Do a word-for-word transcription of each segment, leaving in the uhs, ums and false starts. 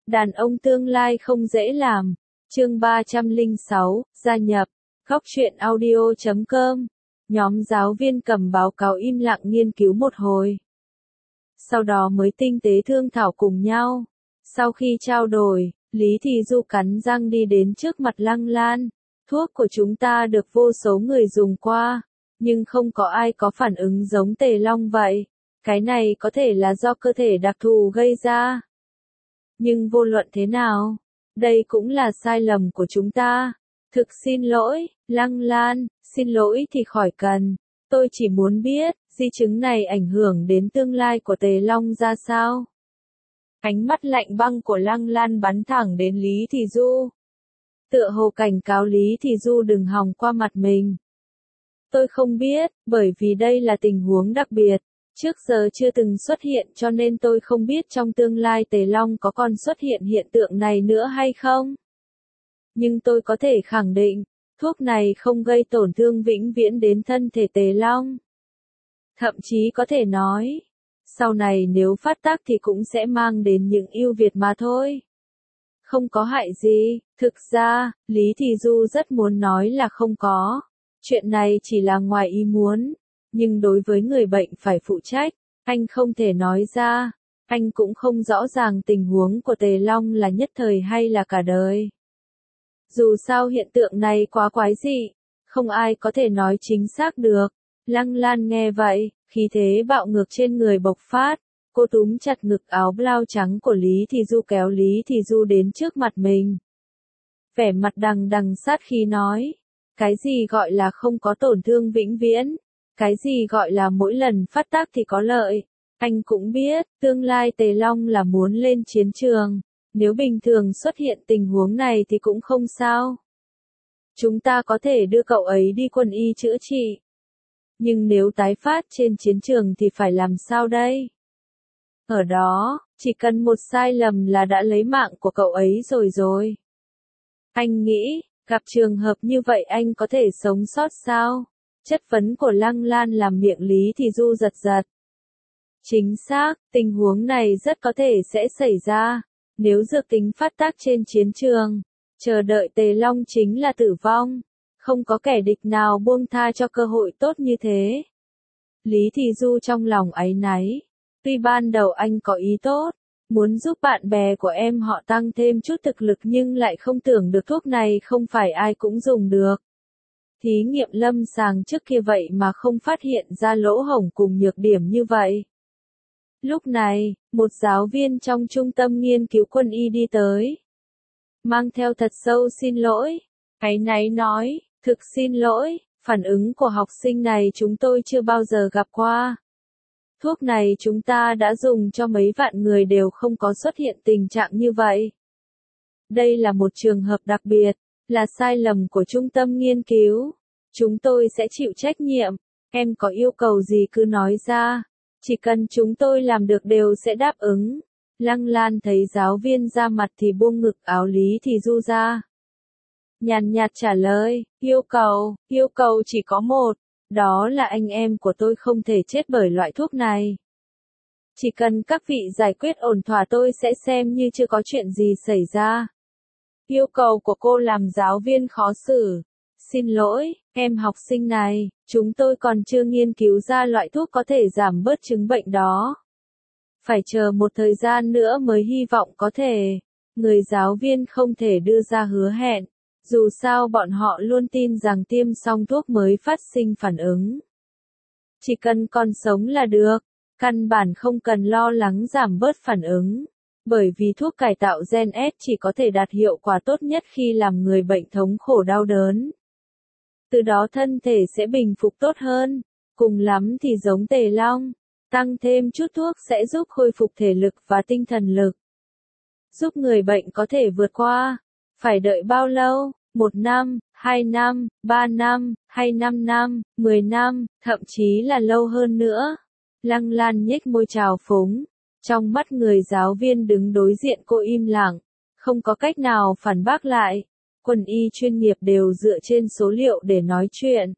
Đàn ông tương lai không dễ làm. Chương ba trăm lẻ sáu, gia nhập. Góc truyện audio chấm com. Nhóm giáo viên cầm báo cáo im lặng nghiên cứu một hồi. Sau đó mới tinh tế thương thảo cùng nhau. Sau khi trao đổi, Lý Thị Du cắn răng đi đến trước mặt Lăng Lan. Thuốc của chúng ta được vô số người dùng qua, nhưng không có ai có phản ứng giống Tề Long vậy. Cái này có thể là do cơ thể đặc thù gây ra. Nhưng vô luận thế nào, đây cũng là sai lầm của chúng ta. Thực xin lỗi, Lăng Lan, xin lỗi thì khỏi cần. Tôi chỉ muốn biết, di chứng này ảnh hưởng đến tương lai của Tề Long ra sao? Ánh mắt lạnh băng của Lăng Lan bắn thẳng đến Lý Thị Du. Tựa hồ cảnh cáo Lý Thị Du đừng hòng qua mặt mình. Tôi không biết, bởi vì đây là tình huống đặc biệt. Trước giờ chưa từng xuất hiện cho nên tôi không biết trong tương lai Tề Long có còn xuất hiện hiện tượng này nữa hay không. Nhưng tôi có thể khẳng định, thuốc này không gây tổn thương vĩnh viễn đến thân thể Tề Long. Thậm chí có thể nói, sau này nếu phát tác thì cũng sẽ mang đến những ưu việt mà thôi. Không có hại gì, thực ra, Lý Thị Du rất muốn nói là không có. Chuyện này chỉ là ngoài ý muốn. Nhưng đối với người bệnh phải phụ trách, anh không thể nói ra. Anh cũng không rõ ràng tình huống của Tề Long là nhất thời hay là cả đời. Dù sao hiện tượng này quá quái dị, không ai có thể nói chính xác được. Lăng Lan nghe vậy, khí thế bạo ngược trên người bộc phát. Cô túm chặt ngực áo blau trắng của Lý Thị Du kéo Lý Thị Du đến trước mặt mình. Vẻ mặt đằng đằng sát khí nói, cái gì gọi là không có tổn thương vĩnh viễn? Cái gì gọi là mỗi lần phát tác thì có lợi? Anh cũng biết, tương lai Tề Long là muốn lên chiến trường. Nếu bình thường xuất hiện tình huống này thì cũng không sao. Chúng ta có thể đưa cậu ấy đi quân y chữa trị. Nhưng nếu tái phát trên chiến trường thì phải làm sao đây? Ở đó, chỉ cần một sai lầm là đã lấy mạng của cậu ấy rồi rồi. Anh nghĩ, gặp trường hợp như vậy anh có thể sống sót sao? Chất vấn của Lăng Lan làm miệng Lý Thị Du giật giật. Chính xác, tình huống này rất có thể sẽ xảy ra. Nếu dược tính phát tác trên chiến trường, chờ đợi Tề Long chính là tử vong. Không có kẻ địch nào buông tha cho cơ hội tốt như thế. Lý Thị Du trong lòng áy náy. Tuy ban đầu anh có ý tốt, muốn giúp bạn bè của em họ tăng thêm chút thực lực nhưng lại không tưởng được thuốc này không phải ai cũng dùng được. Thí nghiệm lâm sàng trước kia vậy mà không phát hiện ra lỗ hổng cùng nhược điểm như vậy. Lúc này, một giáo viên trong trung tâm nghiên cứu quân y đi tới. Mang theo thật sâu xin lỗi. Áy náy nói, thực xin lỗi, phản ứng của học sinh này chúng tôi chưa bao giờ gặp qua. Thuốc này chúng ta đã dùng cho mấy vạn người đều không có xuất hiện tình trạng như vậy. Đây là một trường hợp đặc biệt, là sai lầm của trung tâm nghiên cứu. Chúng tôi sẽ chịu trách nhiệm, em có yêu cầu gì cứ nói ra. Chỉ cần chúng tôi làm được đều sẽ đáp ứng. Lăng Lan thấy giáo viên ra mặt thì buông ngực áo Lý Thị Du ra. Nhàn nhạt trả lời, yêu cầu, yêu cầu chỉ có một. Đó là anh em của tôi không thể chết bởi loại thuốc này. Chỉ cần các vị giải quyết ổn thỏa tôi sẽ xem như chưa có chuyện gì xảy ra. Yêu cầu của cô làm giáo viên khó xử. Xin lỗi, em học sinh này, chúng tôi còn chưa nghiên cứu ra loại thuốc có thể giảm bớt chứng bệnh đó. Phải chờ một thời gian nữa mới hy vọng có thể. Người giáo viên không thể đưa ra hứa hẹn. Dù sao bọn họ luôn tin rằng tiêm xong thuốc mới phát sinh phản ứng. Chỉ cần còn sống là được, căn bản không cần lo lắng giảm bớt phản ứng. Bởi vì thuốc cải tạo gen S chỉ có thể đạt hiệu quả tốt nhất khi làm người bệnh thống khổ đau đớn. Từ đó thân thể sẽ bình phục tốt hơn, cùng lắm thì giống Tề Long, tăng thêm chút thuốc sẽ giúp khôi phục thể lực và tinh thần lực. Giúp người bệnh có thể vượt qua, phải đợi bao lâu? Một năm, hai năm, ba năm, hay năm năm, mười năm, thậm chí là lâu hơn nữa. Lăng Lan nhếch môi trào phúng. Trong mắt người giáo viên đứng đối diện cô im lặng, không có cách nào phản bác lại. Quân y chuyên nghiệp đều dựa trên số liệu để nói chuyện.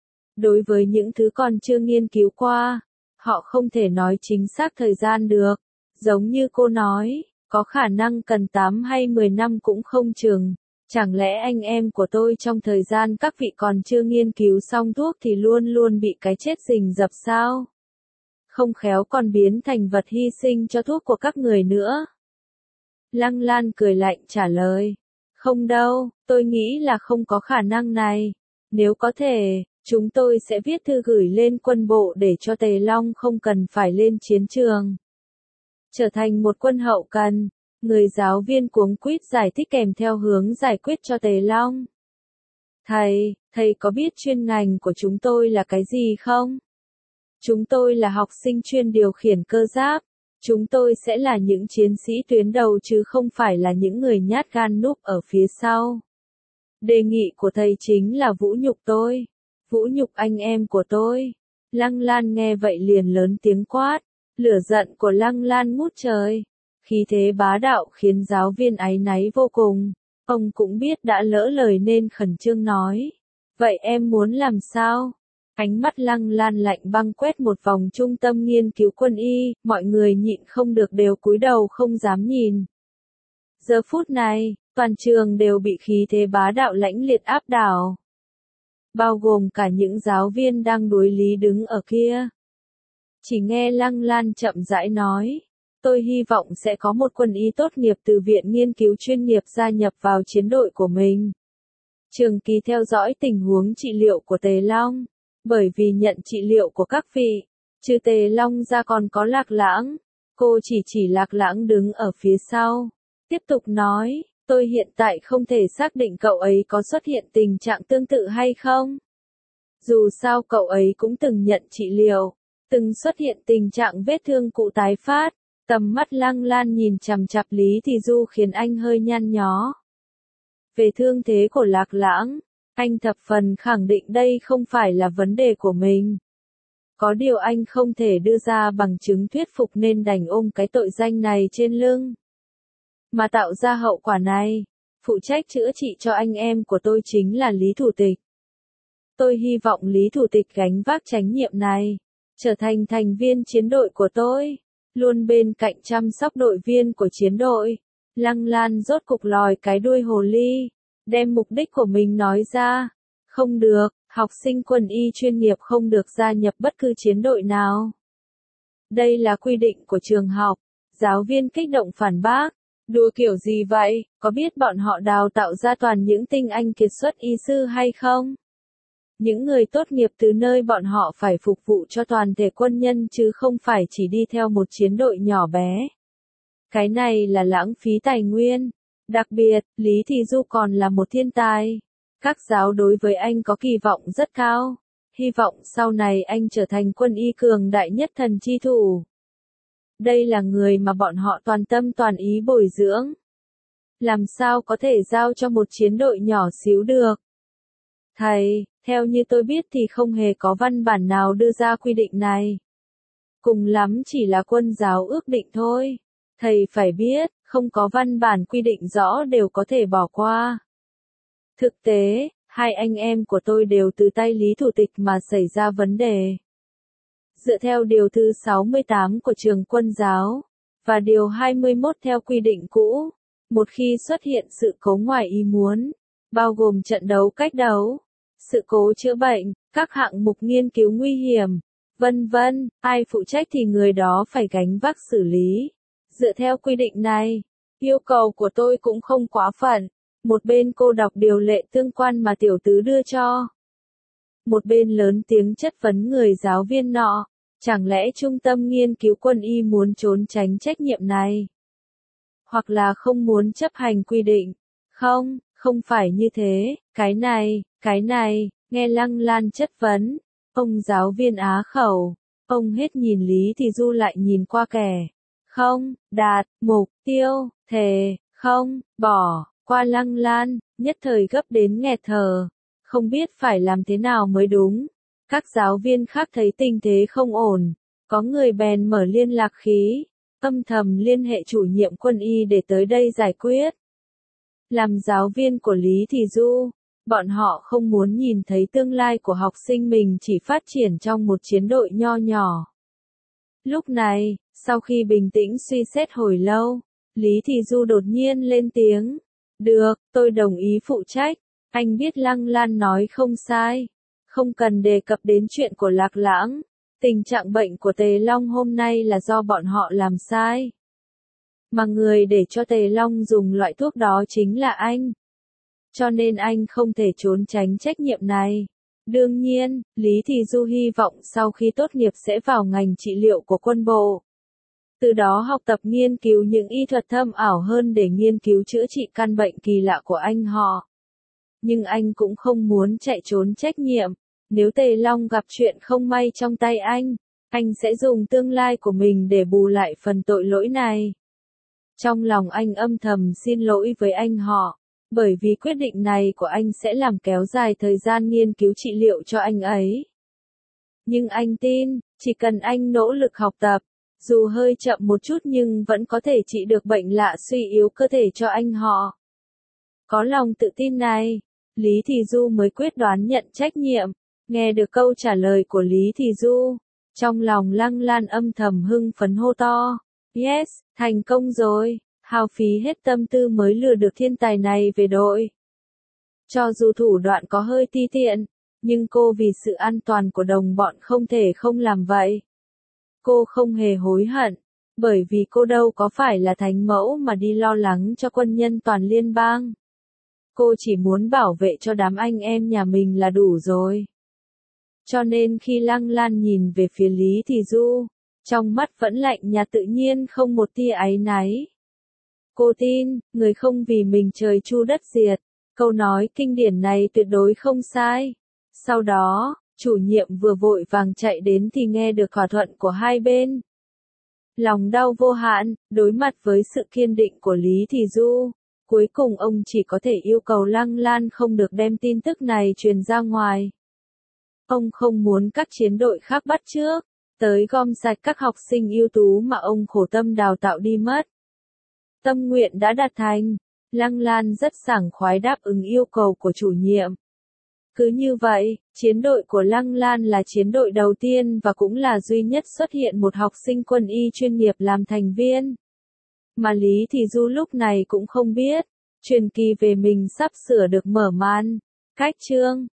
Đối với những thứ còn chưa nghiên cứu qua, họ không thể nói chính xác thời gian được. Giống như cô nói, Có khả năng cần tám hay mười năm cũng không chừng. Chẳng lẽ anh em của tôi trong thời gian các vị còn chưa nghiên cứu xong thuốc thì luôn luôn bị cái chết rình rập sao? Không khéo còn biến thành vật hy sinh cho thuốc của các người nữa. Lăng Lan cười lạnh trả lời. Không đâu, tôi nghĩ là không có khả năng này. Nếu có thể, chúng tôi sẽ viết thư gửi lên quân bộ để cho Tề Long không cần phải lên chiến trường. Trở thành một quân hậu cần, người giáo viên cuống quýt giải thích kèm theo hướng giải quyết cho Tề Long. Thầy, thầy có biết chuyên ngành của chúng tôi là cái gì không? Chúng tôi là học sinh chuyên điều khiển cơ giáp. Chúng tôi sẽ là những chiến sĩ tuyến đầu chứ không phải là những người nhát gan núp ở phía sau. Đề nghị của thầy chính là vũ nhục tôi. Vũ nhục anh em của tôi. Lăng Lan nghe vậy liền lớn tiếng quát. Lửa giận của Lăng Lan ngút trời. Khí thế bá đạo khiến giáo viên áy náy vô cùng. Ông cũng biết đã lỡ lời nên khẩn trương nói. Vậy em muốn làm sao? Ánh mắt Lăng Lan lạnh băng quét một vòng trung tâm nghiên cứu quân y, mọi người nhịn không được đều cúi đầu không dám nhìn. Giờ phút này, toàn trường đều bị khí thế bá đạo lãnh liệt áp đảo. Bao gồm cả những giáo viên đang đối lý đứng ở kia. Chỉ nghe Lăng Lan chậm rãi nói. Tôi hy vọng sẽ có một quân y tốt nghiệp từ viện nghiên cứu chuyên nghiệp gia nhập vào chiến đội của mình. Trường kỳ theo dõi tình huống trị liệu của Tề Long. Bởi vì nhận trị liệu của các vị, trừ Tề Long ra còn có Lạc Lãng. Cô chỉ chỉ Lạc Lãng đứng ở phía sau. Tiếp tục nói, tôi hiện tại không thể xác định cậu ấy có xuất hiện tình trạng tương tự hay không. Dù sao cậu ấy cũng từng nhận trị liệu, từng xuất hiện tình trạng vết thương cụ tái phát. Tầm mắt Lăng Lan nhìn chằm chằm Lý Thị Du khiến anh hơi nhăn nhó. Về thương thế của Lạc Lãng, anh thập phần khẳng định đây không phải là vấn đề của mình. Có điều anh không thể đưa ra bằng chứng thuyết phục nên đành ôm cái tội danh này trên lưng. Mà tạo ra hậu quả này, phụ trách chữa trị cho anh em của tôi chính là Lý Thủ tịch. Tôi hy vọng Lý Thủ tịch gánh vác trách nhiệm này, trở thành thành viên chiến đội của tôi, luôn bên cạnh chăm sóc đội viên của chiến đội. Lăng Lan rốt cục lòi cái đuôi hồ ly, đem mục đích của mình nói ra. Không được, học sinh quân y chuyên nghiệp không được gia nhập bất cứ chiến đội nào. Đây là quy định của trường học. Giáo viên kích động phản bác. Đùa kiểu gì vậy, có biết bọn họ đào tạo ra toàn những tinh anh kiệt xuất y sư hay không? Những người tốt nghiệp từ nơi bọn họ phải phục vụ cho toàn thể quân nhân chứ không phải chỉ đi theo một chiến đội nhỏ bé. Cái này là lãng phí tài nguyên. Đặc biệt, Lý Thị Du còn là một thiên tài. Các giáo đối với anh có kỳ vọng rất cao. Hy vọng sau này anh trở thành quân y cường đại nhất thần chi thủ. Đây là người mà bọn họ toàn tâm toàn ý bồi dưỡng. Làm sao có thể giao cho một chiến đội nhỏ xíu được? Thầy, theo như tôi biết thì không hề có văn bản nào đưa ra quy định này. Cùng lắm chỉ là quân giáo ước định thôi. Thầy phải biết, không có văn bản quy định rõ đều có thể bỏ qua. Thực tế, hai anh em của tôi đều từ tay Lý Thủ tịch mà xảy ra vấn đề. Dựa theo điều thứ sáu mươi tám của trường quân giáo, và điều hai mươi mốt theo quy định cũ, một khi xuất hiện sự cố ngoài ý muốn, bao gồm trận đấu cách đấu, sự cố chữa bệnh, các hạng mục nghiên cứu nguy hiểm, vân vân, ai phụ trách thì người đó phải gánh vác xử lý. Dựa theo quy định này, yêu cầu của tôi cũng không quá phận. Một bên cô đọc điều lệ tương quan mà tiểu tứ đưa cho. Một bên lớn tiếng chất vấn người giáo viên nọ. Chẳng lẽ trung tâm nghiên cứu quân y muốn trốn tránh trách nhiệm này? Hoặc là không muốn chấp hành quy định? Không, không phải như thế. Cái này, cái này, nghe Lăng Lan chất vấn. Ông giáo viên á khẩu. Ông hết nhìn Lý Thị Du lại nhìn qua kẻ. Không, đạt, mục tiêu, thề, không, bỏ, qua Lăng Lan, nhất thời gấp đến nghẹt thở, không biết phải làm thế nào mới đúng. Các giáo viên khác thấy tình thế không ổn, có người bèn mở liên lạc khí, âm thầm liên hệ chủ nhiệm quân y để tới đây giải quyết. Làm giáo viên của Lý Thị Du, bọn họ không muốn nhìn thấy tương lai của học sinh mình chỉ phát triển trong một chiến đội nho nhỏ. Lúc này, sau khi bình tĩnh suy xét hồi lâu, Lý Thị Du đột nhiên lên tiếng. Được, tôi đồng ý phụ trách. Anh biết Lăng Lan nói không sai. Không cần đề cập đến chuyện của Lạc Lãng. Tình trạng bệnh của Tề Long hôm nay là do bọn họ làm sai. Mà người để cho Tề Long dùng loại thuốc đó chính là anh. Cho nên anh không thể trốn tránh trách nhiệm này. Đương nhiên, Lý Thị Du hy vọng sau khi tốt nghiệp sẽ vào ngành trị liệu của quân bộ. Từ đó học tập nghiên cứu những y thuật thâm ảo hơn để nghiên cứu chữa trị căn bệnh kỳ lạ của anh họ. Nhưng anh cũng không muốn chạy trốn trách nhiệm. Nếu Tề Long gặp chuyện không may trong tay anh, anh sẽ dùng tương lai của mình để bù lại phần tội lỗi này. Trong lòng anh âm thầm xin lỗi với anh họ, bởi vì quyết định này của anh sẽ làm kéo dài thời gian nghiên cứu trị liệu cho anh ấy. Nhưng anh tin, chỉ cần anh nỗ lực học tập, dù hơi chậm một chút nhưng vẫn có thể trị được bệnh lạ suy yếu cơ thể cho anh họ. Có lòng tự tin này, Lý Thị Du mới quyết đoán nhận trách nhiệm. Nghe được câu trả lời của Lý Thị Du, trong lòng Lăng Lan âm thầm hưng phấn hô to. Yes, thành công rồi, hao phí hết tâm tư mới lừa được thiên tài này về đội. Cho dù thủ đoạn có hơi ti tiện, nhưng cô vì sự an toàn của đồng bọn không thể không làm vậy. Cô không hề hối hận, bởi vì cô đâu có phải là thánh mẫu mà đi lo lắng cho quân nhân toàn liên bang. Cô chỉ muốn bảo vệ cho đám anh em nhà mình là đủ rồi. Cho nên khi Lăng Lan nhìn về phía Lý Thị Du, trong mắt vẫn lạnh nhạt tự nhiên không một tia áy náy. Cô tin, người không vì mình trời chu đất diệt, câu nói kinh điển này tuyệt đối không sai. Sau đó, chủ nhiệm vừa vội vàng chạy đến thì nghe được thỏa thuận của hai bên. Lòng đau vô hạn, đối mặt với sự kiên định của Lý Thị Du, cuối cùng ông chỉ có thể yêu cầu Lăng Lan không được đem tin tức này truyền ra ngoài. Ông không muốn các chiến đội khác bắt chước, tới gom sạch các học sinh ưu tú mà ông khổ tâm đào tạo đi mất. Tâm nguyện đã đạt thành, Lăng Lan rất sảng khoái đáp ứng yêu cầu của chủ nhiệm. Cứ như vậy, chiến đội của Lăng Lan là chiến đội đầu tiên và cũng là duy nhất xuất hiện một học sinh quân y chuyên nghiệp làm thành viên. Mà Lý Thị Du lúc này cũng không biết, truyền kỳ về mình sắp sửa được mở màn. Cách chương